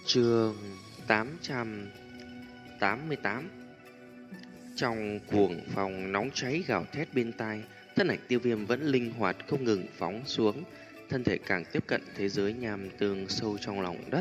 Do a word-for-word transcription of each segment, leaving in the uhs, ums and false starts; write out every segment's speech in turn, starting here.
Chương tám trăm tám mươi tám. Trong cuồng phòng nóng cháy gào thét bên tai, thân ảnh Tiêu Viêm vẫn linh hoạt không ngừng phóng xuống, thân thể càng tiếp cận thế giới nham tương sâu trong lòng đất.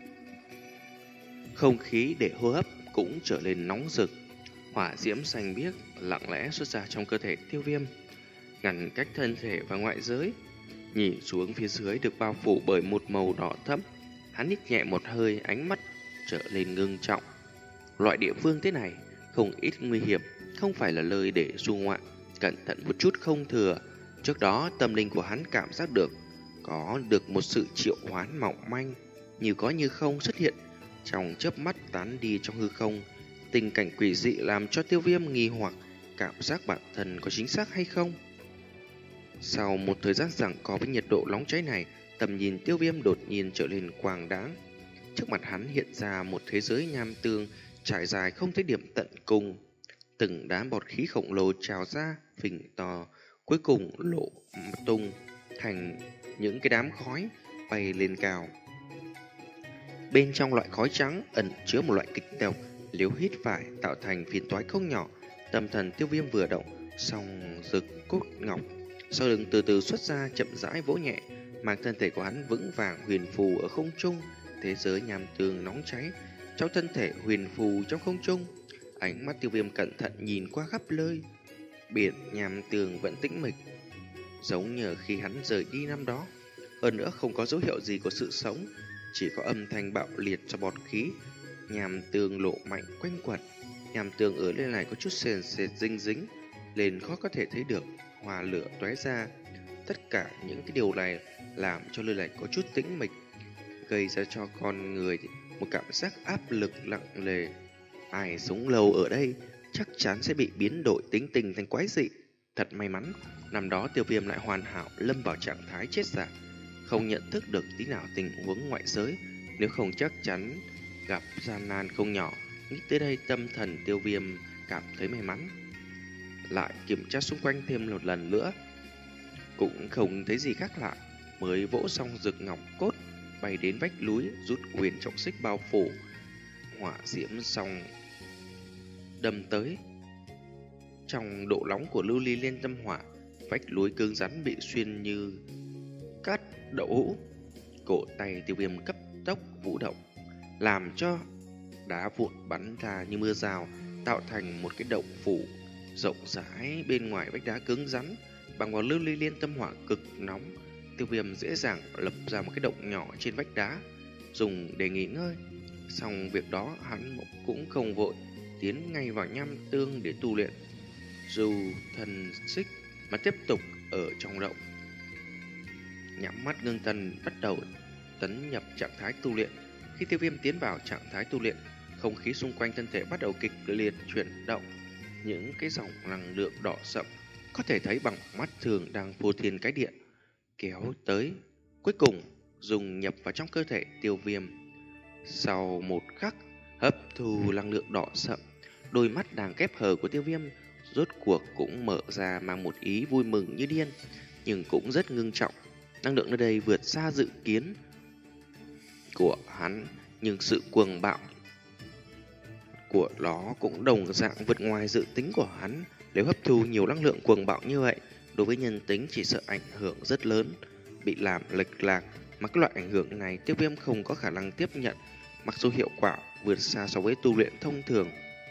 Không khí để hô hấp cũng trở nên nóng rực, hỏa diễm xanh biếc lặng lẽ xuất ra trong cơ thể Tiêu Viêm, ngăn cách thân thể và ngoại giới. Nhìn xuống phía dưới được bao phủ bởi một màu đỏ thẫm, hắn hít nhẹ một hơi, ánh mắt trở lên ngưng trọng. Loại địa phương thế này không ít nguy hiểm, không phải là lời để du ngoạn, cẩn thận một chút không thừa. Trước đó tâm linh của hắn cảm giác được có được một sự triệu hoán mỏng manh, như có như không xuất hiện trong chớp mắt tán đi trong hư không. Tình cảnh quỷ dị làm cho Tiêu Viêm nghi hoặc cảm giác bản thân có chính xác hay không. Sau một thời gian giằng co với nhiệt độ nóng cháy này, tầm nhìn Tiêu Viêm đột nhiên trở nên quang đãng. Trước mặt hắn hiện ra một thế giới nham tương trải dài không thấy điểm tận cùng. Từng đám bọt khí khổng lồ trào ra, phình to, cuối cùng lộ tung thành những cái đám khói bay lên cao. Bên trong loại khói trắng ẩn chứa một loại kịch độc, nếu hít phải tạo thành phiền toái không nhỏ. Tâm thần Tiêu Viêm vừa động, song rực cốt ngọc sau lưng từ từ xuất ra, chậm rãi vỗ nhẹ, mang thân thể của hắn vững vàng huyền phù ở không trung. Thế giới nham tương nóng cháy trong thân thể huyền phù trong không trung. Ánh mắt Tiêu Viêm cẩn thận nhìn qua khắp nơi, biển nham tương vẫn tĩnh mịch, giống như khi hắn rời đi năm đó. Hơn nữa không có dấu hiệu gì của sự sống, chỉ có âm thanh bạo liệt cho bọt khí nham tương lộ mạnh quanh quẩn. Nham tương ở nơi này có chút sền sệt dinh dính lên, khó có thể thấy được hòa lửa tóe ra. Tất cả những cái điều này làm cho nơi này có chút tĩnh mịch, gây ra cho con người một cảm giác áp lực nặng nề. Ai sống lâu ở đây chắc chắn sẽ bị biến đổi tính tình thành quái dị. Thật may mắn, năm đó Tiêu Viêm lại hoàn hảo lâm vào trạng thái chết giả, không nhận thức được tí nào tình huống ngoại giới, nếu không chắc chắn gặp gian nan không nhỏ. Nghĩ tới đây, tâm thần Tiêu Viêm cảm thấy may mắn. Lại kiểm tra xung quanh thêm một lần nữa, cũng không thấy gì khác lạ, mới vỗ xong rực ngọc cốt, bay đến vách núi, rút quyền trọng xích bao phủ. Hỏa diễm xong đâm tới. Trong độ nóng của lưu ly liên tâm hỏa, vách núi cứng rắn bị xuyên như cát đậu hũ. Cổ tay Tiêu Viêm cấp tốc vũ động, làm cho đá vụn bắn ra như mưa rào, tạo thành một cái động phủ rộng rãi bên ngoài vách đá cứng rắn. Bằng vào lưu ly liên tâm hỏa cực nóng, Tiêu Viêm dễ dàng lập ra một cái động nhỏ trên vách đá, dùng để nghỉ ngơi. Xong việc đó, hắn cũng không vội tiến ngay vào nham tương để tu luyện, dù thần xích mà tiếp tục ở trong động. Nhắm mắt ngưng thần, bắt đầu tấn nhập trạng thái tu luyện. Khi Tiêu Viêm tiến vào trạng thái tu luyện, không khí xung quanh thân thể bắt đầu kịch liệt chuyển động. Những cái dòng năng lượng đỏ sậm có thể thấy bằng mắt thường đang vô thiên cái địa kéo tới, cuối cùng dùng nhập vào trong cơ thể Tiêu Viêm. Sau một khắc hấp thu năng lượng đỏ sậm, đôi mắt đang khép hờ của Tiêu Viêm rốt cuộc cũng mở ra, mang một ý vui mừng như điên, nhưng cũng rất ngưng trọng. Năng lượng nơi đây vượt xa dự kiến của hắn, nhưng sự cuồng bạo của nó cũng đồng dạng vượt ngoài dự tính của hắn. Nếu hấp thu nhiều năng lượng cuồng bạo như vậy, đối với nhân tính chỉ sợ ảnh hưởng rất lớn, bị làm lệch lạc. Mà cái loại ảnh hưởng này Tiêu Viêm không có khả năng tiếp nhận, mặc dù hiệu quả vượt xa so với tu luyện thông thường.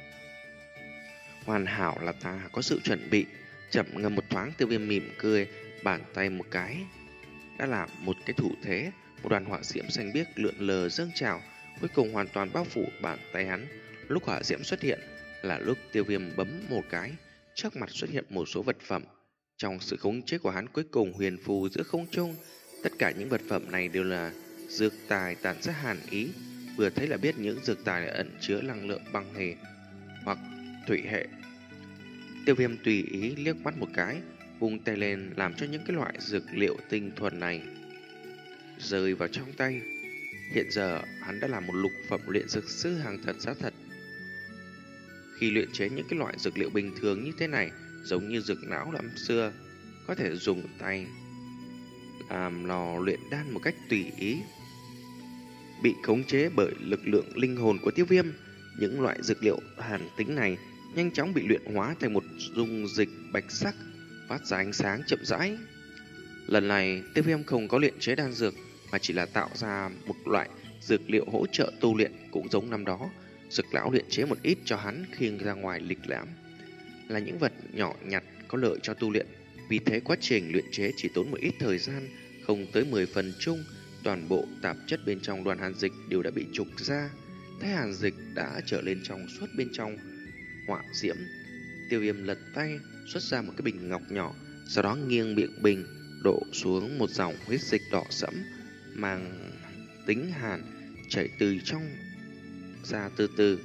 Hoàn hảo là ta có sự chuẩn bị. Chậm ngâm một thoáng, Tiêu Viêm mỉm cười, bàn tay một cái đã làm một cái thủ thế. Một đoàn hỏa diễm xanh biếc lượn lờ dâng trào, cuối cùng hoàn toàn bao phủ bàn tay hắn. Lúc hỏa diễm xuất hiện là lúc Tiêu Viêm bấm một cái, trước mặt xuất hiện một số vật phẩm. Trong sự khống chế của hắn, cuối cùng huyền phù giữa không trung. Tất cả những vật phẩm này đều là dược tài tản ra hàn ý, vừa thấy là biết những dược tài này ẩn chứa năng lượng băng hệ hoặc thủy hệ. Tiêu Viêm tùy ý liếc mắt một cái, vung tay lên làm cho những cái loại dược liệu tinh thuần này rơi vào trong tay. Hiện giờ hắn đã là một lục phẩm luyện dược sư hàng thật giá thật. Khi luyện chế những cái loại dược liệu bình thường như thế này, giống như dược não năm xưa, có thể dùng tay làm lò luyện đan một cách tùy ý. bị khống chế bởi lực lượng linh hồn của Tiêu Viêm. Những loại dược liệu hàn tính này nhanh chóng bị luyện hóa thành một dung dịch bạch sắc, phát ra ánh sáng chậm rãi. Lần này, Tiêu Viêm không có luyện chế đan dược, mà chỉ là tạo ra một loại dược liệu hỗ trợ tu luyện. Cũng giống năm đó, Dược lão luyện chế một ít cho hắn khiêng ra ngoài lịch lãm, là những vật nhỏ nhặt có lợi cho tu luyện. Vì thế quá trình luyện chế chỉ tốn một ít thời gian, không tới mười phần chung. Toàn bộ tạp chất bên trong đoàn hàn dịch đều đã bị trục ra. Thấy hàn dịch đã trở lên trong suốt bên trong hỏa diễm, Tiêu Viêm lật tay xuất ra một cái bình ngọc nhỏ, sau đó nghiêng miệng bình đổ xuống một dòng huyết dịch đỏ sẫm mang tính hàn chảy từ trong ra từ từ,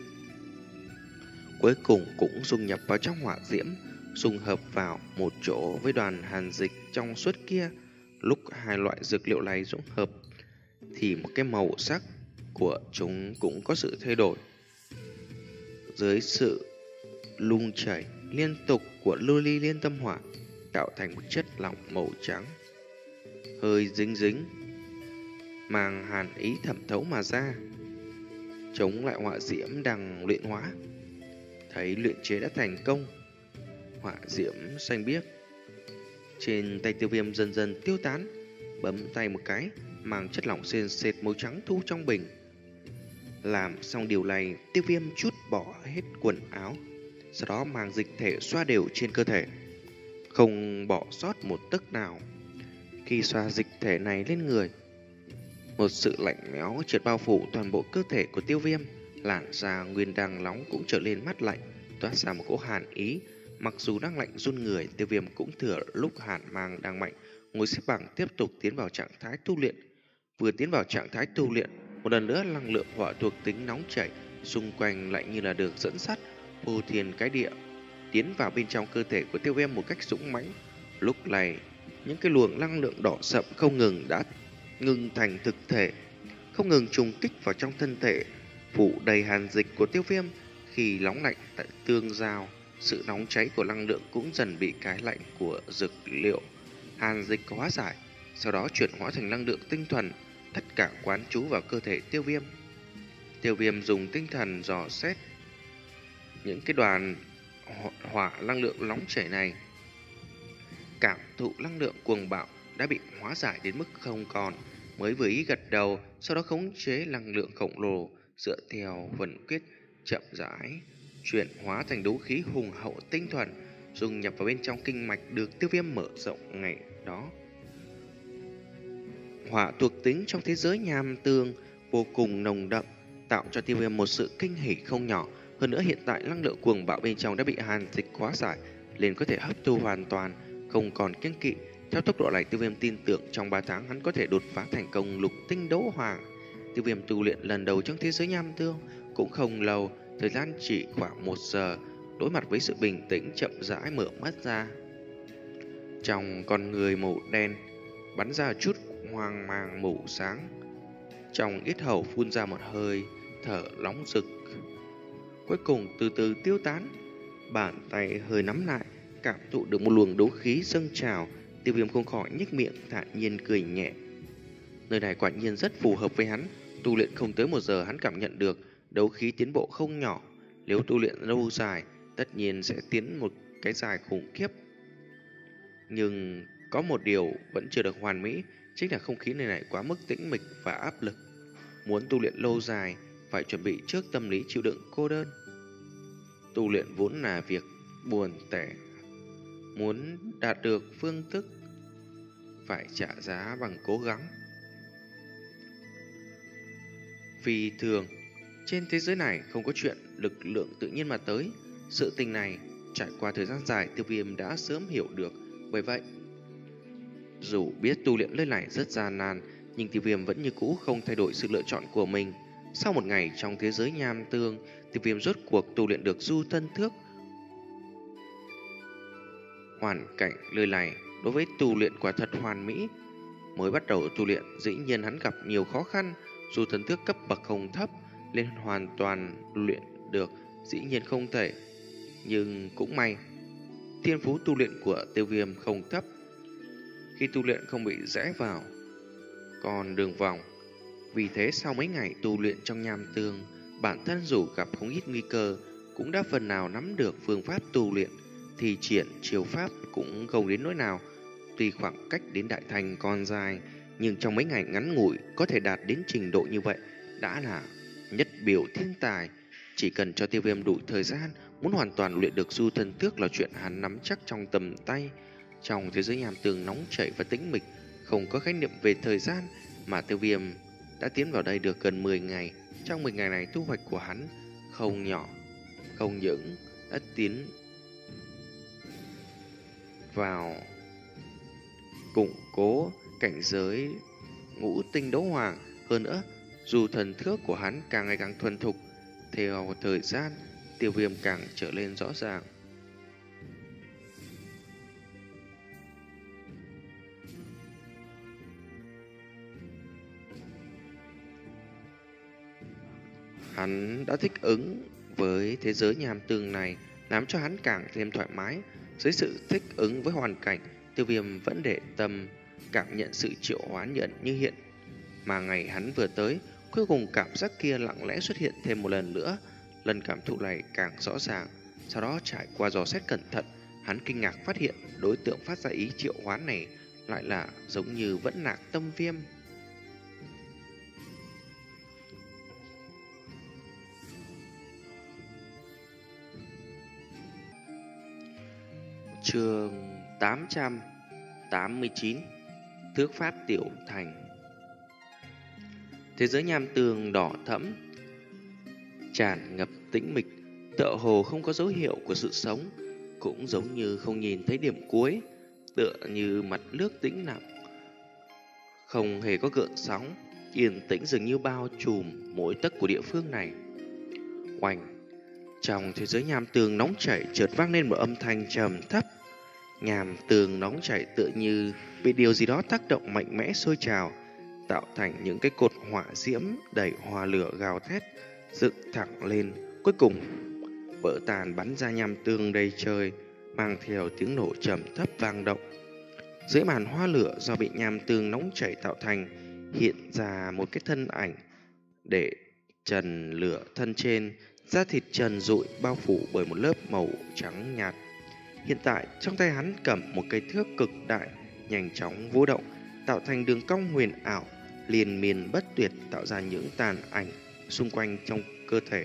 cuối cùng cũng dung nhập vào trong hỏa diễm, dung hợp vào một chỗ với đoàn hàn dịch trong suốt kia. Lúc hai loại dược liệu này dung hợp thì một cái màu sắc của chúng cũng có sự thay đổi. Dưới sự lung chảy liên tục của lưu ly liên tâm hỏa, tạo thành một chất lỏng màu trắng, hơi dính dính, mang hàn ý thẩm thấu mà ra, chống lại hỏa diễm đang luyện hóa. Thấy luyện chế đã thành công, hỏa diễm xanh biếc trên tay Tiêu Viêm dần dần tiêu tán, bấm tay một cái, mang chất lỏng sền sệt màu trắng thu trong bình. Làm xong điều này, Tiêu Viêm chút bỏ hết quần áo, sau đó mang dịch thể xoa đều trên cơ thể, không bỏ sót một tấc nào. Khi xoa dịch thể này lên người, một sự lạnh lẽo chợt bao phủ toàn bộ cơ thể của Tiêu Viêm. Làn da nguyên đang nóng cũng trở lên mát lạnh, toát ra một cỗ hàn ý. Mặc dù đang lạnh run người, Tiêu Viêm cũng thừa lúc hàn mang đang mạnh, ngồi xếp bằng tiếp tục tiến vào trạng thái tu luyện. Vừa tiến vào trạng thái tu luyện, một lần nữa năng lượng hỏa thuộc tính nóng chảy xung quanh lại như là được dẫn sắt, phô thiên cái địa tiến vào bên trong cơ thể của Tiêu Viêm một cách dũng mãnh. Lúc này, những cái luồng năng lượng đỏ sậm không ngừng đã ngưng thành thực thể, không ngừng trùng kích vào trong thân thể, phủ đầy hàn dịch của Tiêu Viêm. Khi nóng lạnh tại tương giao, sự nóng cháy của năng lượng cũng dần bị cái lạnh của dược liệu hàn dịch hóa giải, sau đó chuyển hóa thành năng lượng tinh thuần, tất cả quán trú vào cơ thể Tiêu Viêm. Tiêu Viêm dùng tinh thần dò xét những cái đoàn hỏa năng lượng nóng chảy này, cảm thụ năng lượng cuồng bạo đã bị hóa giải đến mức không còn, mới vừa ý gật đầu, sau đó khống chế năng lượng khổng lồ dựa theo vận quyết chậm rãi chuyển hóa thành đấu khí hùng hậu tinh thuần, dung nhập vào bên trong kinh mạch được Tiêu Viêm mở rộng ngày đó. Hỏa thuộc tính trong thế giới nham tương vô cùng nồng đậm, tạo cho Tiêu Viêm một sự kinh hỉ không nhỏ. Hơn nữa hiện tại năng lượng cuồng bạo bên trong đã bị hàn dịch hóa giải, liền có thể hấp thu hoàn toàn, không còn kiêng kỵ. Theo tốc độ này, Tiêu Viêm tin tưởng trong ba tháng hắn có thể đột phá thành công lục tinh đấu hoàng. Tiêu Viêm tu luyện lần đầu trong thế giới nham tương cũng không lâu, thời gian chỉ khoảng một giờ. Đối mặt với sự bình tĩnh, chậm rãi mở mắt ra. Trong con người màu đen bắn ra chút hoang mang màu sáng, trong yết hầu phun ra một hơi thở nóng rực, cuối cùng từ từ tiêu tán. Bàn tay hơi nắm lại, cảm thụ được một luồng đấu khí dâng trào. Tiêu Viêm không khỏi nhếch miệng thản nhiên cười nhẹ. Nơi này quả nhiên rất phù hợp với hắn. Tu luyện không tới một giờ, hắn cảm nhận được đấu khí tiến bộ không nhỏ. Nếu tu luyện lâu dài, tất nhiên sẽ tiến một cái dài khủng khiếp. Nhưng có một điều vẫn chưa được hoàn mỹ, chính là không khí nơi này quá mức tĩnh mịch và áp lực. Muốn tu luyện lâu dài, phải chuẩn bị trước tâm lý chịu đựng cô đơn. Tu luyện vốn là việc buồn tẻ, muốn đạt được phương thức phải trả giá bằng cố gắng. Vì thường, trên thế giới này không có chuyện lực lượng tự nhiên mà tới. Sự tình này trải qua thời gian dài, Tiêu Viêm đã sớm hiểu được. Bởi vậy, dù biết tu luyện nơi này rất gian nan, nhưng Tiêu Viêm vẫn như cũ không thay đổi sự lựa chọn của mình. Sau một ngày trong thế giới nham tương, Tiêu Viêm rốt cuộc tu luyện được du thân thước. Hoàn cảnh nơi này đối với tu luyện quả thật hoàn mỹ. Mới bắt đầu tu luyện, dĩ nhiên hắn gặp nhiều khó khăn. Du thân thước cấp bậc không thấp, nên hoàn toàn luyện được dĩ nhiên không thể. Nhưng cũng may, thiên phú tu luyện của Tiêu Viêm không thấp. Khi tu luyện không bị rẽ vào còn đường vòng, Vì thế sau mấy ngày tu luyện trong nham tương, bản thân dù gặp không ít nguy cơ, cũng đã phần nào nắm được phương pháp tu luyện, thì triển chiêu pháp cũng không đến nỗi nào. Tuy khoảng cách đến đại thành còn dài, nhưng trong mấy ngày ngắn ngủi có thể đạt đến trình độ như vậy đã là nhất biểu thiên tài. Chỉ cần cho Tiêu Viêm đủ thời gian, muốn hoàn toàn luyện được du thần tước là chuyện hắn nắm chắc trong tầm tay. Trong thế giới nham tương nóng chảy và tĩnh mịch, không có khái niệm về thời gian, mà Tiêu Viêm đã tiến vào đây được gần mười ngày. Trong mười ngày này thu hoạch của hắn không nhỏ, không những đã tiến vào củng cố cảnh giới ngũ tinh đấu hoàng. Hơn nữa, dù thần thước của hắn càng ngày càng thuần thục, theo thời gian, Tiêu Viêm càng trở lên rõ ràng. Hắn đã thích ứng với thế giới nham tương này, làm cho hắn càng thêm thoải mái. Dưới sự thích ứng với hoàn cảnh, Tiêu Viêm vẫn để tâm cảm nhận sự triệu hoán nhận như hiện. Mà ngày hắn vừa tới, cuối cùng cảm giác kia lặng lẽ xuất hiện thêm một lần nữa. Lần cảm thụ này càng rõ ràng. Sau đó trải qua dò xét cẩn thận, hắn kinh ngạc phát hiện đối tượng phát ra ý triệu hoán này lại là giống như vẫn nạc tâm viêm. Chương tám trăm tám mươi chín, Thước pháp tiểu thành. Thế giới nham tương đỏ thẫm, tràn ngập tĩnh mịch, tựa hồ không có dấu hiệu của sự sống, cũng giống như không nhìn thấy điểm cuối, tựa như mặt nước tĩnh lặng, không hề có gợn sóng, yên tĩnh dường như bao trùm mỗi tấc của địa phương này. Oanh! Trong thế giới nham tường nóng chảy chợt vang lên một âm thanh trầm thấp. Nham tường nóng chảy tựa như bị điều gì đó tác động mạnh mẽ sôi trào, tạo thành những cái cột hỏa diễm đẩy hòa lửa gào thét, dựng thẳng lên, cuối cùng vỡ tàn bắn ra nham tường đầy trời, mang theo tiếng nổ trầm thấp vang động. Dưới màn hoa lửa do bị nham tường nóng chảy tạo thành, hiện ra một cái thân ảnh để trần lửa thân trên, da thịt trần rụi bao phủ bởi một lớp màu trắng nhạt. Hiện tại trong tay hắn cầm một cây thước cực đại, nhanh chóng vũ động, tạo thành đường cong huyền ảo, liên miên bất tuyệt, tạo ra những tàn ảnh xung quanh trong cơ thể,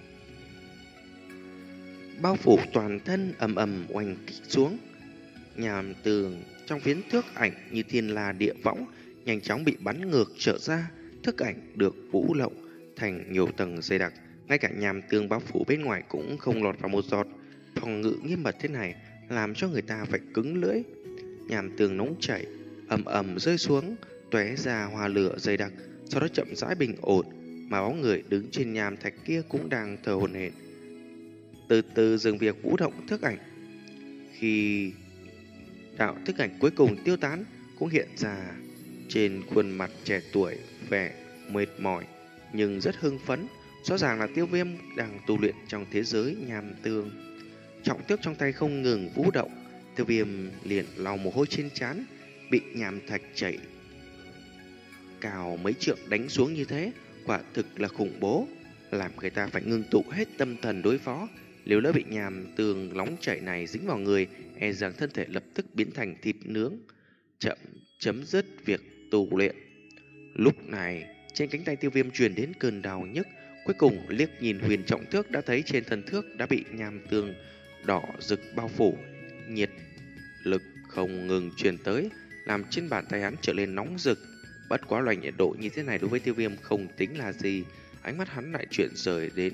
bao phủ toàn thân, ầm ầm oanh kích xuống. Nham tường trong phiến thước ảnh như thiên la địa võng, nhanh chóng bị bắn ngược trở ra. Thước ảnh được vũ lộng thành nhiều tầng dày đặc, ngay cả nham tường bao phủ bên ngoài cũng không lọt vào một giọt. Phòng ngự nghiêm mật thế này làm cho người ta phải cứng lưỡi. Nham tường nóng chảy ầm ầm rơi xuống, tóe ra hoa lửa dày đặc, sau đó chậm rãi bình ổn, mà bóng người đứng trên nham thạch kia cũng đang thở hổn hển, từ từ dừng việc vũ động thước ảnh. Khi đạo thước ảnh cuối cùng tiêu tán, cũng hiện ra trên khuôn mặt trẻ tuổi vẻ mệt mỏi nhưng rất hưng phấn. Rõ ràng là Tiêu Viêm đang tu luyện trong thế giới nham tương. Trọng tước trong tay không ngừng vũ động, Tiêu Viêm liền lau mồ hôi trên trán. Bị nham thạch chảy cao mấy trượng đánh xuống như thế, quả thực là khủng bố, làm người ta phải ngưng tụ hết tâm thần đối phó. Nếu lỡ bị nham tường nóng chảy này dính vào người, e rằng thân thể lập tức biến thành thịt nướng, chậm chấm dứt việc tu luyện. Lúc này trên cánh tay Tiêu Viêm truyền đến cơn đau nhức. Cuối cùng liếc nhìn huyền trọng thước, đã thấy trên thân thước đã bị nham tường đỏ rực bao phủ, nhiệt lực không ngừng truyền tới, làm trên bàn tay hắn trở lên nóng rực. Bất quá loại nhiệt độ như thế này đối với Tiêu Viêm không tính là gì. Ánh mắt hắn lại chuyển rời đến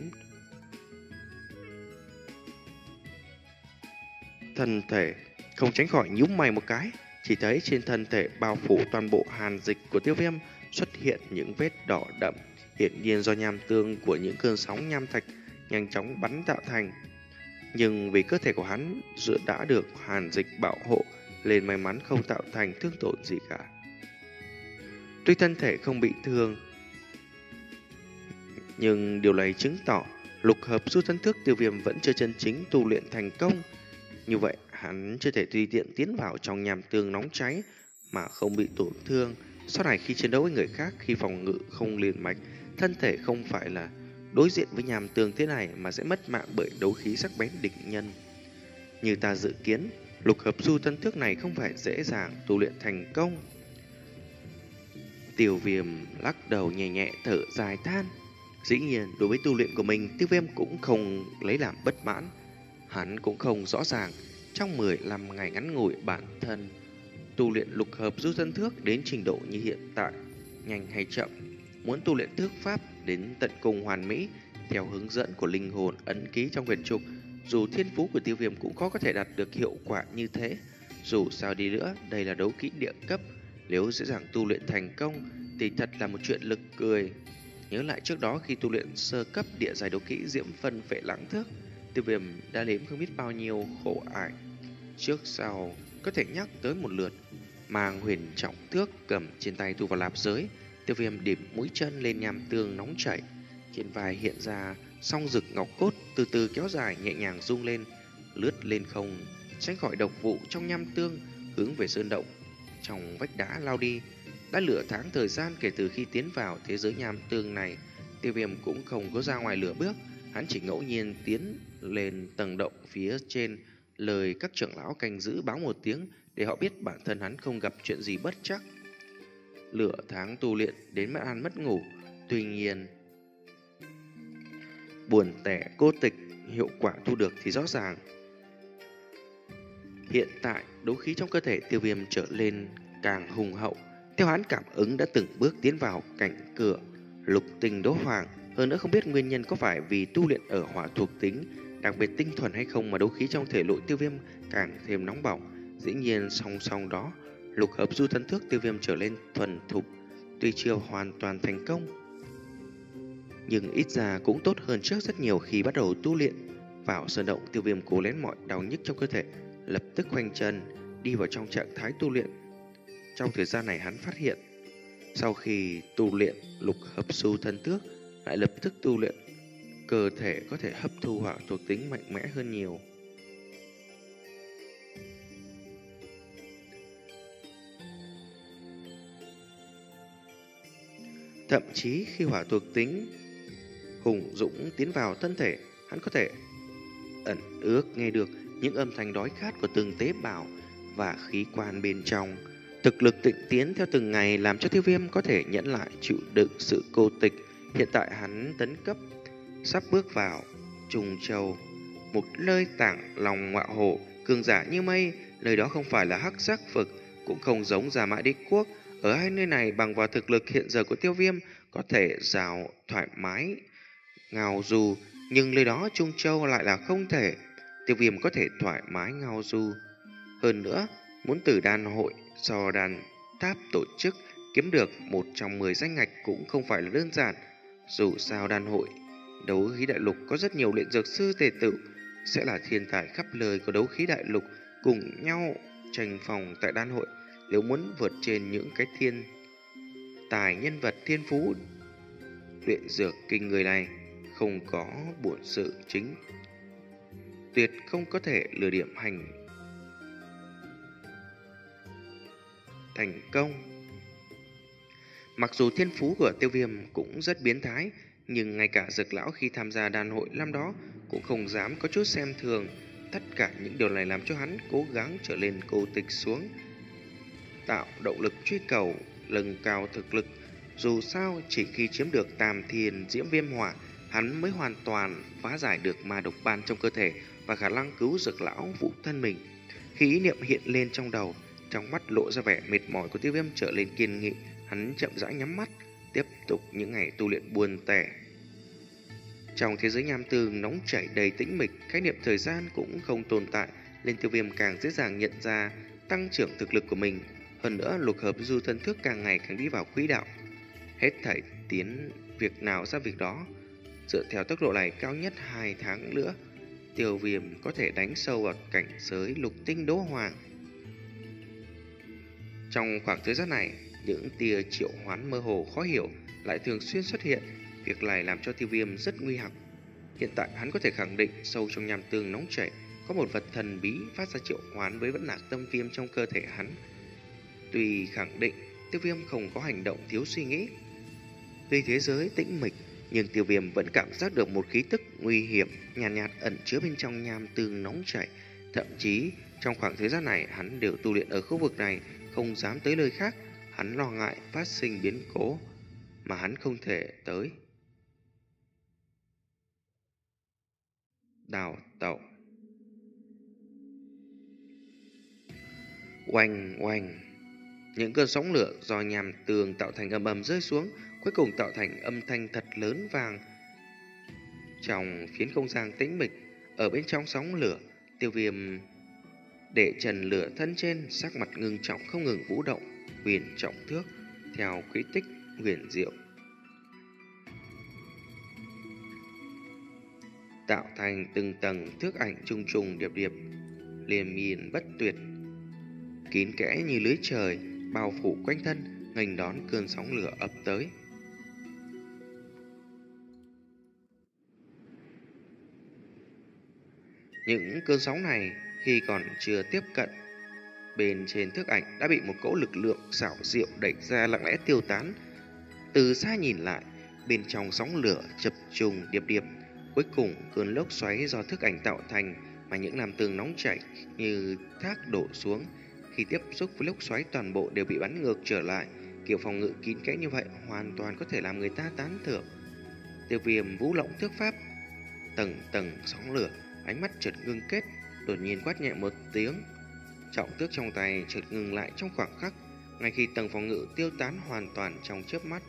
thân thể, không tránh khỏi nhíu mày một cái. Chỉ thấy trên thân thể bao phủ toàn bộ hàn dịch của Tiêu Viêm xuất hiện những vết đỏ đậm, hiển nhiên do nham tương của những cơn sóng nham thạch nhanh chóng bắn tạo thành. Nhưng vì cơ thể của hắn dự đã được hàn dịch bảo hộ, nên may mắn không tạo thành thương tổn gì cả. Tuy thân thể không bị thương, nhưng điều này chứng tỏ lục hợp du thân thức Tiêu Viêm vẫn chưa chân chính tu luyện thành công. Như vậy hắn chưa thể tùy tiện tiến vào trong nham tương nóng cháy mà không bị tổn thương. Sau này khi chiến đấu với người khác, khi phòng ngự không liền mạch, thân thể không phải là đối diện với nham tương thế này mà sẽ mất mạng bởi đấu khí sắc bén địch nhân. Như ta dự kiến, lục hợp du thân thức này không phải dễ dàng tu luyện thành công. Tiêu Viêm lắc đầu nhẹ nhẹ thở dài than. Dĩ nhiên, đối với tu luyện của mình, Tiêu Viêm cũng không lấy làm bất mãn. Hắn cũng không rõ ràng, trong mười lăm ngày ngắn ngủi bản thân tu luyện lục hợp du thân thước đến trình độ như hiện tại, nhanh hay chậm, muốn tu luyện thước pháp đến tận cùng hoàn mỹ theo hướng dẫn của linh hồn ấn ký trong huyền trục, dù thiên phú của Tiêu Viêm cũng khó có thể đạt được hiệu quả như thế. Dù sao đi nữa, đây là đấu kỹ địa cấp, nếu dễ dàng tu luyện thành công thì thật là một chuyện lực cười. Nhớ lại trước đó khi tu luyện sơ cấp địa giai đấu kỹ diễm phân phệ lãng thước, Tiêu Viêm đã nếm không biết bao nhiêu khổ ải. Trước sau có thể nhắc tới một lượt, mang huyền trọng thước cầm trên tay thu vào lạp giới. Tiêu Viêm điểm mũi chân lên nham tương nóng chảy, trên vai hiện ra song rực ngọc cốt từ từ kéo dài nhẹ nhàng rung lên, lướt lên không, tránh khỏi độc vụ trong nham tương, hướng về sơn động trong vách đá lao đi. Đã lửa tháng thời gian kể từ khi tiến vào thế giới nham tương này, Tiêu Viêm cũng không có ra ngoài lửa bước, hắn chỉ ngẫu nhiên tiến lên tầng động phía trên, lời các trưởng lão canh giữ báo một tiếng để họ biết bản thân hắn không gặp chuyện gì bất trắc. Lửa tháng tu luyện đến mất ăn mất ngủ, tuy nhiên buồn tẻ cô tịch, hiệu quả thu được thì rõ ràng. Hiện tại đấu khí trong cơ thể Tiêu Viêm trở lên càng hùng hậu, theo hắn cảm ứng đã từng bước tiến vào cảnh cửa lục tinh đấu hoàng. Hơn nữa không biết nguyên nhân có phải vì tu luyện ở hỏa thuộc tính đặc biệt tinh thuần hay không mà đấu khí trong thể nội Tiêu Viêm càng thêm nóng bỏng. Dĩ nhiên song song đó, lục hợp du thân thước Tiêu Viêm trở lên thuần thục, tuy chưa hoàn toàn thành công, nhưng ít ra cũng tốt hơn trước rất nhiều khi bắt đầu tu luyện. Vào sơn động, Tiêu Viêm cố nén mọi đau nhức trong cơ thể, lập tức khoanh chân đi vào trong trạng thái tu luyện. Trong thời gian này hắn phát hiện, sau khi tu luyện lục hợp du thân thước, lại lập tức tu luyện, cơ thể có thể hấp thu hỏa thuộc tính mạnh mẽ hơn nhiều. Thậm chí khi hỏa thuộc tính hùng dũng tiến vào thân thể, hắn có thể ẩn ước nghe được những âm thanh đói khát của từng tế bào và khí quan bên trong. Thực lực tịnh tiến theo từng ngày làm cho Tiêu Viêm có thể nhẫn lại chịu đựng sự cô tịch. Hiện tại hắn tấn cấp, sắp bước vào Trùng Châu, một nơi tảng lòng ngọa hổ, cường giả như mây. Nơi đó không phải là hắc sắc vực, cũng không giống Giả Mã Đế Quốc. Ở hai nơi này bằng vào thực lực hiện giờ của Tiêu Viêm có thể rào thoải mái ngao du, nhưng nơi đó Trung Châu lại là không thể. Tiêu Viêm có thể thoải mái ngao du. Hơn nữa, muốn từ đan hội do đan tháp tổ chức kiếm được một trong mười danh ngạch cũng không phải là đơn giản. Dù sao đan hội đấu khí đại lục có rất nhiều luyện dược sư tề tử, sẽ là thiên tài khắp nơi của đấu khí đại lục cùng nhau tranh phòng tại đan hội. Nếu muốn vượt trên những cái thiên tài nhân vật thiên phú luyện dược kinh người này, không có bổn sự chính, tuyệt không có thể lừa điểm hành thành công. Mặc dù thiên phú của Tiêu Viêm cũng rất biến thái, nhưng ngay cả Dược lão khi tham gia đan hội năm đó cũng không dám có chút xem thường. Tất cả những điều này làm cho hắn cố gắng trở lên cô tịch xuống, tạo động lực truy cầu, nâng cao thực lực. Dù sao, chỉ khi chiếm được Tam Thiên Diễm Viêm Hỏa, hắn mới hoàn toàn phá giải được ma độc ban trong cơ thể và khả năng cứu Dược lão phụ thân mình. Khi ý niệm hiện lên trong đầu, trong mắt lộ ra vẻ mệt mỏi của Tiêu Viêm trở lên kiên nghị, hắn chậm rãi nhắm mắt, tiếp tục những ngày tu luyện buồn tẻ. Trong thế giới nham tương nóng chảy đầy tĩnh mịch, khái niệm thời gian cũng không tồn tại, nên Tiêu Viêm càng dễ dàng nhận ra tăng trưởng thực lực của mình. Hơn nữa, lục hợp du thân thức càng ngày càng đi vào quỹ đạo, hết thảy tiến việc nào ra việc đó. Dựa theo tốc độ này, cao nhất hai tháng nữa, Tiêu Viêm có thể đánh sâu vào cảnh giới lục tinh đấu hoàng. Trong khoảng thời gian này, những tia triệu hoán mơ hồ khó hiểu lại thường xuyên xuất hiện. Việc này làm cho Tiêu Viêm rất nguy hiểm. Hiện tại hắn có thể khẳng định sâu trong nham tương nóng chảy có một vật thần bí phát ra triệu hoán với vẫn lạc tâm viêm trong cơ thể hắn. Tuy khẳng định Tiêu Viêm không có hành động thiếu suy nghĩ. Tuy thế giới tĩnh mịch, nhưng Tiêu Viêm vẫn cảm giác được một khí tức nguy hiểm nhàn nhạt, nhạt ẩn chứa bên trong nham tương nóng chảy. Thậm chí trong khoảng thời gian này hắn đều tu luyện ở khu vực này, không dám tới nơi khác. Hắn lo ngại phát sinh biến cố mà hắn không thể tới. Đào tẩu. Oanh oanh. Những cơn sóng lửa do nham tường tạo thành ầm ầm rơi xuống, cuối cùng tạo thành âm thanh thật lớn vang trong phiến không gian tĩnh mịch. Ở bên trong sóng lửa, Tiêu Viêm để trần lửa thân trên, sắc mặt ngưng trọng không ngừng vũ động, huyền trọng thước theo quy tích huyền diệu, tạo thành từng tầng thước ảnh trùng trùng điệp điệp, liên miên bất tuyệt, kín kẽ như lưới trời, bao phủ quanh thân, nghênh đón cơn sóng lửa ập tới. Những cơn sóng này khi còn chưa tiếp cận, bên trên thước ảnh đã bị một cỗ lực lượng xảo diệu đẩy ra, lặng lẽ tiêu tán. Từ xa nhìn lại, bên trong sóng lửa chập trùng điệp điệp, cuối cùng cơn lốc xoáy do thước ảnh tạo thành mà những làm tường nóng chảy như thác đổ xuống. Khi tiếp xúc với lốc xoáy, toàn bộ đều bị bắn ngược trở lại. Kiểu phòng ngự kín kẽ như vậy hoàn toàn có thể làm người ta tán thưởng. Tiêu Viêm vũ lộng thước pháp, tầng tầng sóng lửa, ánh mắt chợt ngưng kết, đột nhiên quát nhẹ một tiếng. Trọng tước trong tay chợt ngừng lại trong khoảng khắc, ngay khi tầng phòng ngự tiêu tán hoàn toàn trong chớp mắt.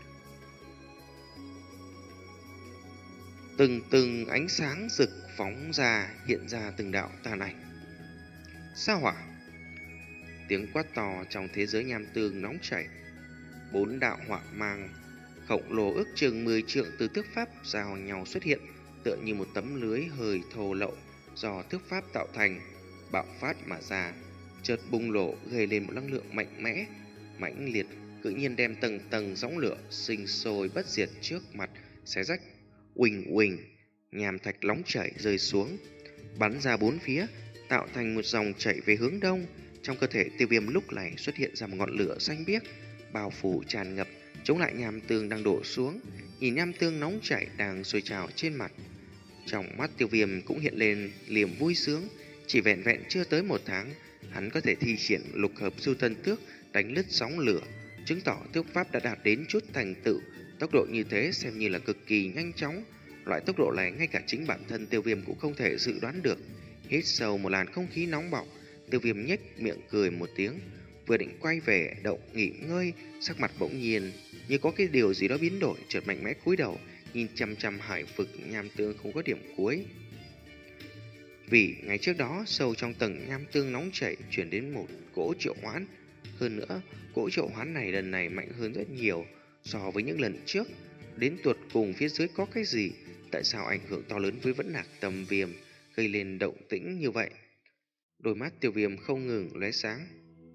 Từng từng ánh sáng rực phóng ra, hiện ra từng đạo tàn ảnh. Sao hỏa? Tiếng quát to trong thế giới nham tương nóng chảy. Bốn đạo hỏa mang khổng lồ ước chừng mười trượng từ thước pháp giao nhau xuất hiện, tựa như một tấm lưới hơi thô lậu do thước pháp tạo thành, bạo phát mà ra, chợt bùng nổ gây lên một năng lượng mạnh mẽ, mãnh liệt, tự nhiên đem tầng tầng sóng lửa sinh sôi bất diệt trước mặt xé rách. Uỳnh uỳnh, nham thạch nóng chảy rơi xuống, bắn ra bốn phía, tạo thành một dòng chảy về hướng đông. Trong cơ thể Tiêu Viêm lúc này xuất hiện ra một ngọn lửa xanh biếc, bao phủ tràn ngập, chống lại nham tương đang đổ xuống. Nhìn nham tương nóng chảy đang sôi trào trên mặt, trong mắt Tiêu Viêm cũng hiện lên niềm vui sướng. Chỉ vẹn vẹn chưa tới một tháng, hắn có thể thi triển lục hợp du tân tước, đánh lướt sóng lửa, chứng tỏ tước pháp đã đạt đến chút thành tựu. Tốc độ như thế xem như là cực kỳ nhanh chóng. Loại tốc độ này ngay cả chính bản thân Tiêu Viêm cũng không thể dự đoán được. Hít sâu một làn không khí nóng bỏng, Tiêu Viêm nhếch miệng cười một tiếng, vừa định quay về động nghỉ ngơi, sắc mặt bỗng nhiên như có cái điều gì đó biến đổi, chợt mạnh mẽ cúi đầu nhìn chăm chăm hải vực nham tương không có điểm cuối. Vì ngày trước đó sâu trong tầng nham tương nóng chảy chuyển đến một cỗ triệu hoán. Hơn nữa, cỗ triệu hoán này lần này mạnh hơn rất nhiều so với những lần trước. Đến tuột cùng phía dưới có cái gì? Tại sao ảnh hưởng to lớn với Vẫn Nạc Tâm Viêm gây lên động tĩnh như vậy? Đôi mắt Tiêu Viêm không ngừng lóe sáng,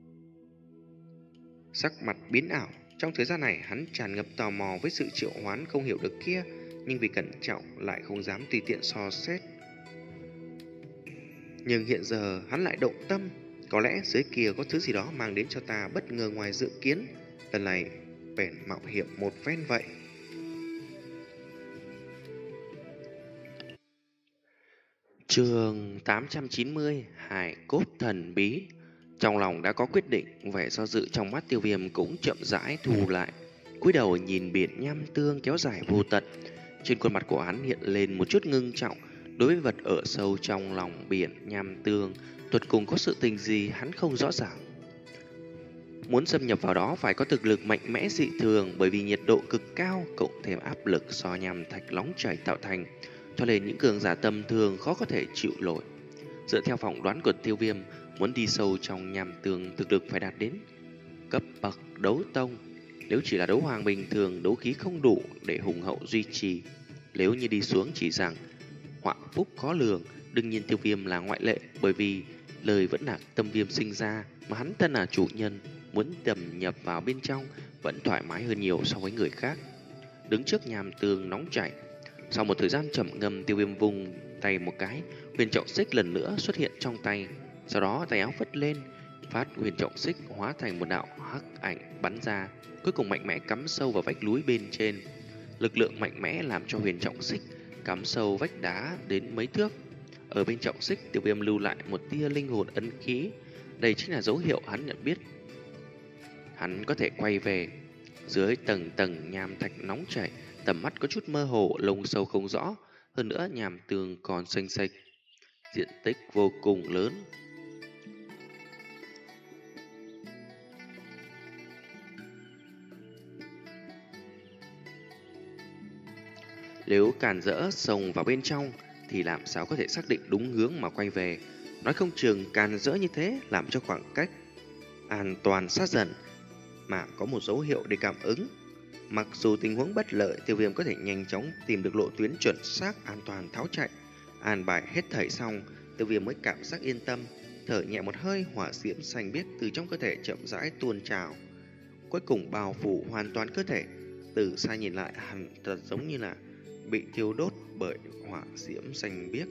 sắc mặt biến ảo. Trong thời gian này hắn tràn ngập tò mò với sự triệu hoán không hiểu được kia, nhưng vì cẩn trọng lại không dám tùy tiện so xét. Nhưng hiện giờ hắn lại động tâm, có lẽ dưới kia có thứ gì đó mang đến cho ta bất ngờ ngoài dự kiến. Lần này bèn mạo hiểm một phen vậy. Chương tám trăm chín mươi, Hải cốt thần bí. Trong lòng đã có quyết định, vẻ do dự trong mắt Tiêu Viêm cũng chậm rãi thu lại, cúi đầu nhìn biển nham tương kéo dài vô tận. Trên khuôn mặt của hắn hiện lên một chút ngưng trọng. Đối với vật ở sâu trong lòng biển nham tương, tuột cùng có sự tình gì hắn không rõ ràng. Muốn xâm nhập vào đó phải có thực lực mạnh mẽ dị thường, bởi vì nhiệt độ cực cao cộng thêm áp lực do nham thạch nóng chảy tạo thành, cho nên những cường giả tầm thường khó có thể chịu nổi. Dựa theo phỏng đoán của Tiêu Viêm, muốn đi sâu trong nham tương thực lực phải đạt đến cấp bậc đấu tông. Nếu chỉ là đấu hoàng bình thường, đấu khí không đủ để hùng hậu duy trì. Nếu như đi xuống chỉ rằng họa phúc khó lường. Đương nhiên Tiêu Viêm là ngoại lệ, bởi vì lời Vẫn Nạc Tâm Viêm sinh ra, mà hắn thân là chủ nhân, muốn đầm nhập vào bên trong vẫn thoải mái hơn nhiều so với người khác. Đứng trước nham tương nóng chảy, sau một thời gian trầm ngâm, Tiêu Viêm vung tay một cái, huyền trọng xích lần nữa xuất hiện trong tay. Sau đó tay áo phất lên, phát, huyền trọng xích hóa thành một đạo hắc ảnh bắn ra, cuối cùng mạnh mẽ cắm sâu vào vách núi bên trên. Lực lượng mạnh mẽ làm cho huyền trọng xích cắm sâu vách đá đến mấy thước. Ở bên trọng xích, Tiêu Viêm lưu lại một tia linh hồn ấn khí. Đây chính là dấu hiệu hắn nhận biết hắn có thể quay về. Dưới tầng tầng nham thạch nóng chảy, tầm mắt có chút mơ hồ, lông sâu không rõ. Hơn nữa nham tường còn xanh xệch, diện tích vô cùng lớn. Nếu càn rỡ xông vào bên trong thì làm sao có thể xác định đúng hướng mà quay về. Nói không chừng càn rỡ như thế làm cho khoảng cách an toàn sát dần mà có một dấu hiệu để cảm ứng. Mặc dù tình huống bất lợi, Tiêu Viêm có thể nhanh chóng tìm được lộ tuyến chuẩn xác, an toàn tháo chạy. An bài hết thảy xong, Tiêu Viêm mới cảm giác yên tâm, thở nhẹ một hơi. Hỏa diễm xanh biếc từ trong cơ thể chậm rãi tuôn trào, cuối cùng bao phủ hoàn toàn cơ thể. Từ xa nhìn lại, hẳn thật giống như là bị thiêu đốt bởi hỏa diễm xanh biếc.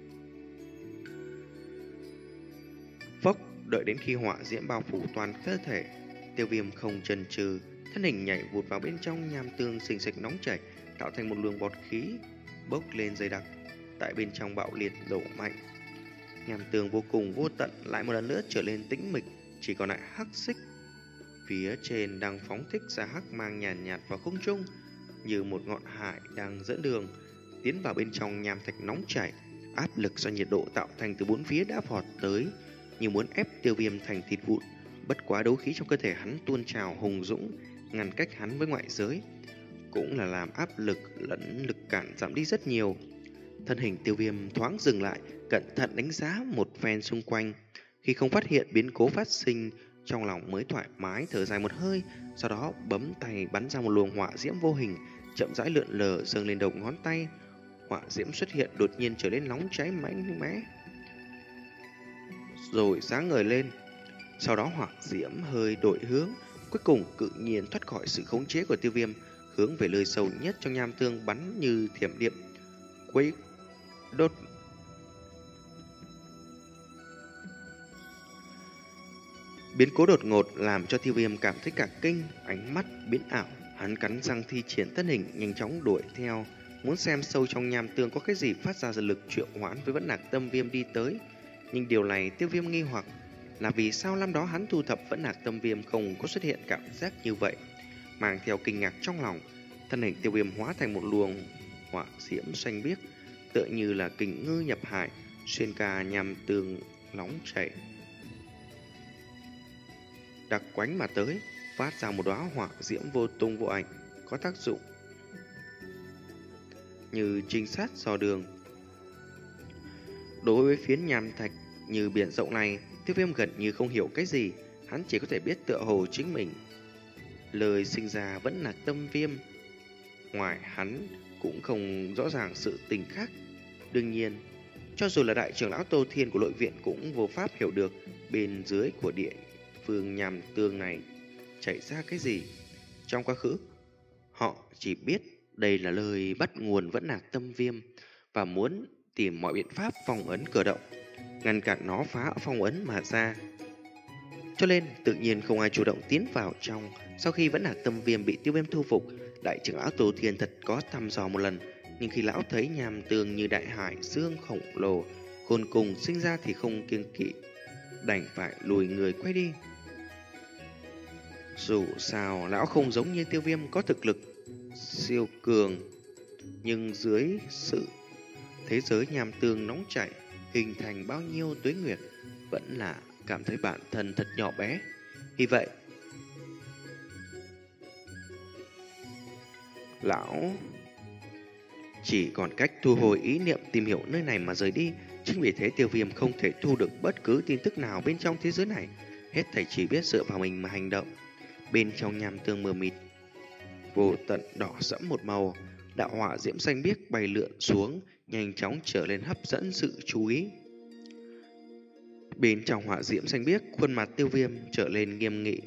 Phốc, đợi đến khi hỏa diễm bao phủ toàn cơ thể, Tiêu Viêm không chần chừ, thân hình nhảy vụt vào bên trong nham tương xình xịch nóng chảy, tạo thành một luồng bọt khí bốc lên dày đặc. Tại bên trong bạo liệt đổ mạnh, nham tương vô cùng vô tận lại một lần nữa trở lên tĩnh mịch, chỉ còn lại hắc xích phía trên đang phóng thích ra hắc mang nhàn nhạt, nhạt vào không trung, như một ngọn hải đang dẫn đường tiến vào bên trong nham thạch nóng chảy. Áp lực do nhiệt độ tạo thành từ bốn phía đã vọt tới, như muốn ép Tiêu Viêm thành thịt vụn. Bất quá đấu khí trong cơ thể hắn tuôn trào hùng dũng, ngăn cách hắn với ngoại giới, cũng là làm áp lực lẫn lực cản giảm đi rất nhiều. Thân hình Tiêu Viêm thoáng dừng lại, cẩn thận đánh giá một phen xung quanh. Khi không phát hiện biến cố phát sinh, trong lòng mới thoải mái thở dài một hơi, sau đó bấm tay bắn ra một luồng hỏa diễm vô hình, chậm rãi lượn lờ dâng lên đầu ngón tay. Hỏa diễm xuất hiện đột nhiên trở nên nóng cháy mạnh mẽ, rồi sáng ngời lên. Sau đó hỏa diễm hơi đổi hướng, cuối cùng tự nhiên thoát khỏi sự khống chế của Tiêu Viêm, hướng về nơi sâu nhất trong nham tương bắn như thiểm điện, quấy đốt. Biến cố đột ngột làm cho Tiêu Viêm cảm thấy cả kinh, ánh mắt biến ảo. Hắn cắn răng thi triển thân hình, nhanh chóng đuổi theo, muốn xem sâu trong nham tương có cái gì phát ra lực triệu hoán với Vẫn Lạc Tâm Viêm đi tới. Nhưng điều này Tiêu Viêm nghi hoặc là vì sao năm đó hắn thu thập Vẫn Lạc Tâm Viêm không có xuất hiện cảm giác như vậy. Mang theo kinh ngạc trong lòng, thân hình Tiêu Viêm hóa thành một luồng hỏa diễm xanh biếc, tựa như là kình ngư nhập hải, xuyên ca nham tương nóng chảy, đặc quánh mà tới, phát ra một đóa hỏa diễm vô tung vô ảnh, có tác dụng như trinh sát dò đường. Đối với phiến nham thạch như biển rộng này, Tiêu Viêm gần như không hiểu cái gì. Hắn chỉ có thể biết tựa hồ chính mình lời sinh ra Vẫn Lạc Tâm Viêm, ngoài hắn cũng không rõ ràng sự tình khác. Đương nhiên, cho dù là đại trưởng lão Tô Thiên của nội viện cũng vô pháp hiểu được bên dưới của địa phương nham tương này chảy ra cái gì. Trong quá khứ, họ chỉ biết đây là lời bắt nguồn Vẫn Lạc Tâm Viêm và muốn tìm mọi biện pháp phong ấn cửa động, ngăn cản nó phá phong ấn mà ra. Cho nên tự nhiên không ai chủ động tiến vào trong. Sau khi Vẫn Lạc Tâm Viêm bị Tiêu Viêm thu phục, đại trưởng lão Tô Thiên thật có thăm dò một lần, nhưng khi lão thấy nham tương như đại hải dương khổng lồ, khôn cùng sinh ra thì không kiêng kỵ, đành phải lùi người quay đi. Dù sao lão không giống như Tiêu Viêm có thực lực siêu cường, nhưng dưới sự thế giới nham tương nóng chảy hình thành bao nhiêu tuế nguyệt, vẫn là cảm thấy bản thân thật nhỏ bé. Vì vậy lão chỉ còn cách thu hồi ý niệm tìm hiểu nơi này mà rời đi. Chính vì thế Tiêu Viêm không thể thu được bất cứ tin tức nào bên trong thế giới này, hết thảy chỉ biết dựa vào mình mà hành động. Bên trong nham tương mờ mịt, vô tận đỏ sẫm một màu, đạo hỏa diễm xanh biếc bay lượn xuống, nhanh chóng trở lên hấp dẫn sự chú ý. Bên trong hỏa diễm xanh biếc, khuôn mặt Tiêu Viêm trở lên nghiêm nghị,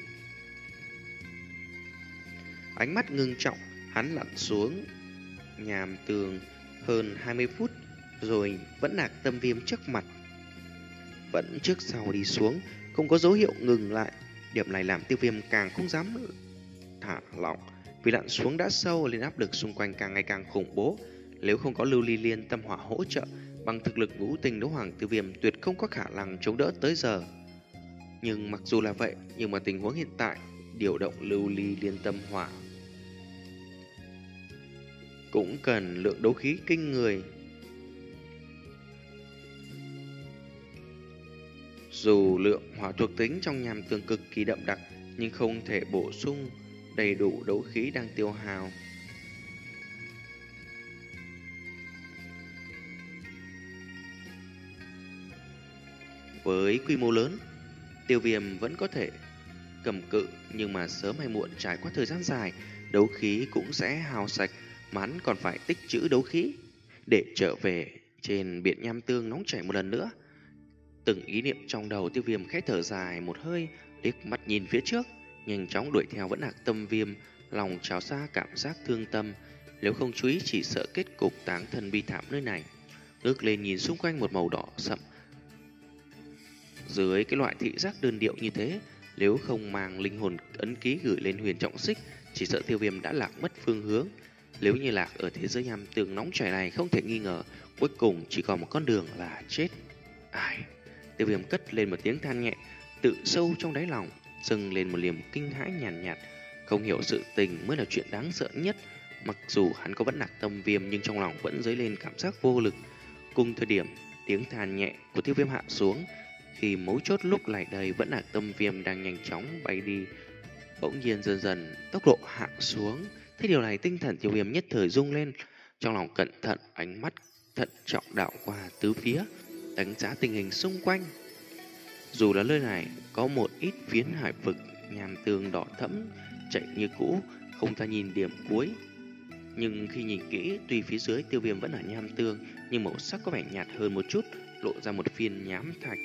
ánh mắt ngưng trọng. Hắn lặn xuống nham tương hơn hai mươi phút, rồi Vẫn Lạc Tâm Viêm trước mặt vẫn trước sau đi xuống, không có dấu hiệu ngừng lại. Điểm này làm Tiêu Viêm càng không dám thả lỏng, vì lặn xuống đã sâu nên áp lực xung quanh càng ngày càng khủng bố. Nếu không có Lưu Ly Liên tâm hỏa hỗ trợ, bằng thực lực ngũ tinh đấu hoàng, Tiêu Viêm tuyệt không có khả năng chống đỡ tới giờ. Nhưng mặc dù là vậy, nhưng mà tình huống hiện tại, điều động Lưu Ly Liên tâm hỏa cũng cần lượng đấu khí kinh người. Dù lượng hỏa thuộc tính trong nham tương cực kỳ đậm đặc, nhưng không thể bổ sung đầy đủ đấu khí đang tiêu hao. Với quy mô lớn, Tiêu Viêm vẫn có thể cầm cự, nhưng mà sớm hay muộn trải qua thời gian dài, đấu khí cũng sẽ hao sạch, mà hắn còn phải tích trữ đấu khí để trở về trên biển nham tương nóng chảy một lần nữa. Từng ý niệm trong đầu, Tiêu Viêm khẽ thở dài một hơi, liếc mắt nhìn phía trước, nhanh chóng đuổi theo Vẫn Hạc Tâm Viêm, lòng trào xa cảm giác thương tâm. Nếu không chú ý chỉ sợ kết cục táng thân bi thảm nơi này. Ngước lên nhìn xung quanh một màu đỏ sậm. Dưới cái loại thị giác đơn điệu như thế, nếu không mang linh hồn ấn ký gửi lên huyền trọng xích, chỉ sợ Tiêu Viêm đã lạc mất phương hướng. Nếu như lạc ở thế giới nham tương nóng chảy này, không thể nghi ngờ cuối cùng chỉ còn một con đường là chết. Ai? Tiêu Viêm cất lên một tiếng than nhẹ, tự sâu trong đáy lòng dâng lên một niềm kinh hãi nhàn nhạt, nhạt. Không hiểu sự tình mới là chuyện đáng sợ nhất. Mặc dù hắn có Vẫn Hạc Tâm Viêm, nhưng trong lòng vẫn dấy lên cảm giác vô lực. Cùng thời điểm tiếng than nhẹ của Tiêu Viêm hạ xuống, khi mấu chốt lúc lại đây, Vẫn Hạc Tâm Viêm đang nhanh chóng bay đi, bỗng nhiên dần dần tốc độ hạ xuống. Thế điều này, tinh thần Tiêu Viêm nhất thời rung lên, trong lòng cẩn thận, ánh mắt thận trọng đảo qua tứ phía, đánh giá tình hình xung quanh. Dù là nơi này có một ít phiến hải vực nham tương đỏ thẫm chạy như cũ, không ta nhìn điểm cuối, nhưng khi nhìn kỹ, tuy phía dưới Tiêu Viêm vẫn là nham tương, nhưng màu sắc có vẻ nhạt hơn một chút, lộ ra một phiên nhám thạch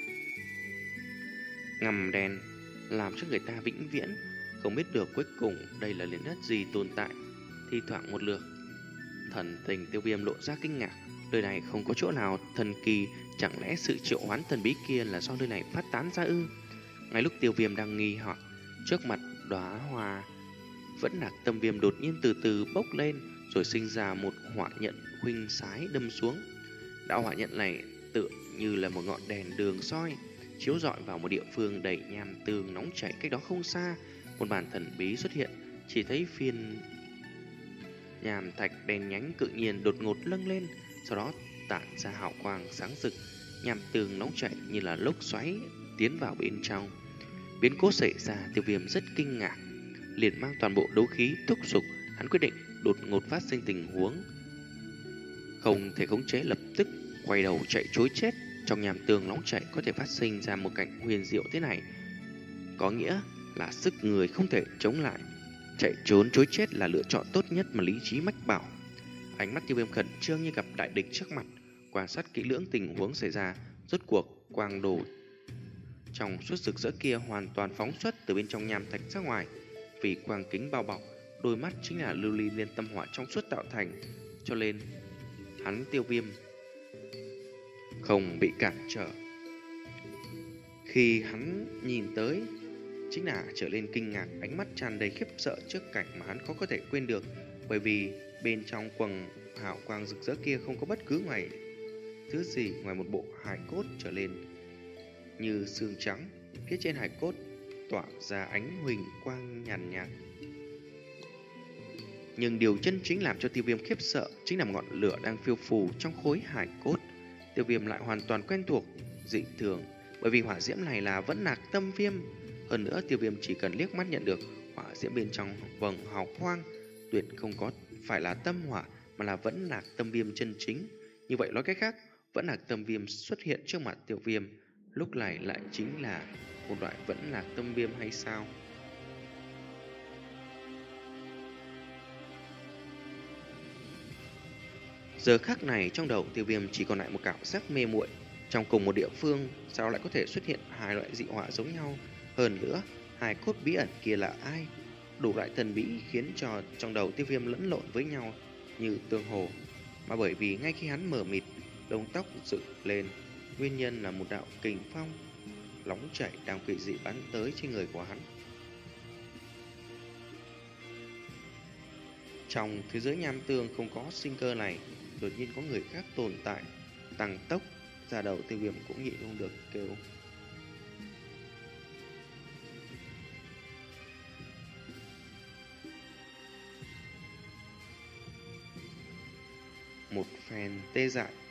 ngầm đen, làm cho người ta vĩnh viễn không biết được cuối cùng đây là liền đất gì tồn tại. Thi thoảng một lượt, thần tình Tiêu Viêm lộ ra kinh ngạc. Nơi này không có chỗ nào thần kỳ, chẳng lẽ sự triệu hoán thần bí kia là do nơi này phát tán ra ư? Ngay lúc Tiêu Viêm đang nghi hoặc, trước mặt đóa hoa Vẫn Hạc Tâm Viêm đột nhiên từ từ bốc lên, rồi sinh ra một hỏa nhận khuynh sái đâm xuống. Đạo hỏa nhận này tựa như là một ngọn đèn đường soi, chiếu rọi vào một địa phương đầy nham tương nóng chảy cách đó không xa. Một màn thần bí xuất hiện, chỉ thấy phiên nham thạch đen nhánh tự nhiên đột ngột lâng lên, sau đó tản ra hào quang sáng rực. Nham tương nóng chảy như là lốc xoáy tiến vào bên trong. Biến cố xảy ra, Tiêu Viêm rất kinh ngạc, liền mang toàn bộ đấu khí thúc giục. Hắn quyết định đột ngột phát sinh tình huống không thể khống chế, lập tức quay đầu chạy trối chết. Trong nham tương nóng chảy có thể phát sinh ra một cảnh huyền diệu thế này, có nghĩa là sức người không thể chống lại. Chạy trốn trối chết là lựa chọn tốt nhất mà lý trí mách bảo. Ánh mắt Tiêu Viêm khẩn trương như gặp đại địch trước mặt, quan sát kỹ lưỡng tình huống xảy ra. Rốt cuộc quang đồ trong suốt rực rỡ kia hoàn toàn phóng xuất từ bên trong nham thạch ra ngoài. Vì quang kính bao bọc đôi mắt chính là lưu ly liên tâm hỏa trong suốt tạo thành, cho nên hắn Tiêu Viêm không bị cản trở. Khi hắn nhìn tới, chính là trở lên kinh ngạc, ánh mắt tràn đầy khiếp sợ trước cảnh mà hắn khó có thể quên được. Bởi vì bên trong quầng hào quang rực rỡ kia không có bất cứ ngoài thứ gì ngoài một bộ hài cốt trở lên như xương trắng. Phía trên hài cốt tỏa ra ánh huỳnh quang nhàn nhạt, nhạt. Nhưng điều chân chính làm cho Tiêu Viêm khiếp sợ chính là ngọn lửa đang phiêu phù trong khối hài cốt. Tiêu Viêm lại hoàn toàn quen thuộc dị thường, bởi vì hỏa diễm này là Vẫn Hạc Tâm Viêm. Hơn nữa, Tiêu Viêm chỉ cần liếc mắt nhận được hỏa diễm bên trong vầng hào quang tuyệt không có phải là tâm hỏa, mà là Vẫn Hạc Tâm Viêm chân chính. Như vậy nói cách khác, Vẫn Hạc Tâm Viêm xuất hiện trước mặt Tiêu Viêm lúc này lại chính là một loại Vẫn Hạc Tâm Viêm hay sao? Giờ khắc này trong đầu Tiêu Viêm chỉ còn lại một cảm giác mê muội. Trong cùng một địa phương sao lại có thể xuất hiện hai loại dị hỏa giống nhau? Hơn nữa, hai cốt bí ẩn kia là ai? Đủ loại thần bí khiến cho trong đầu Tiêu Viêm lẫn lộn với nhau như tương hồ. Mà bởi vì ngay khi hắn mở mịt, lông tóc dựng lên, nguyên nhân là một đạo kình phong nóng chảy đang quỷ dị bắn tới trên người của hắn. Trong thế giới nham tương không có sinh cơ này, đột nhiên có người khác tồn tại, tăng tốc, ra đầu Tiêu Viêm cũng nhịn không được kêu. Một phen tê dại,